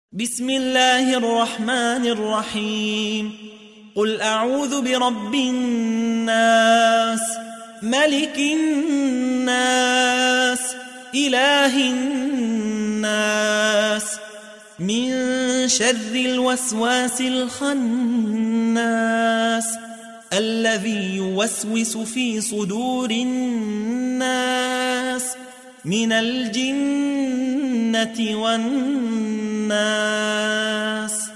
بسم الله الرحمن الرحيم. قل أعوذ برب الناس، ملك الناس، إله الناس، من شر الوسواس الخناس، الذي يوسوس في صدور الناس من الجنة والناس.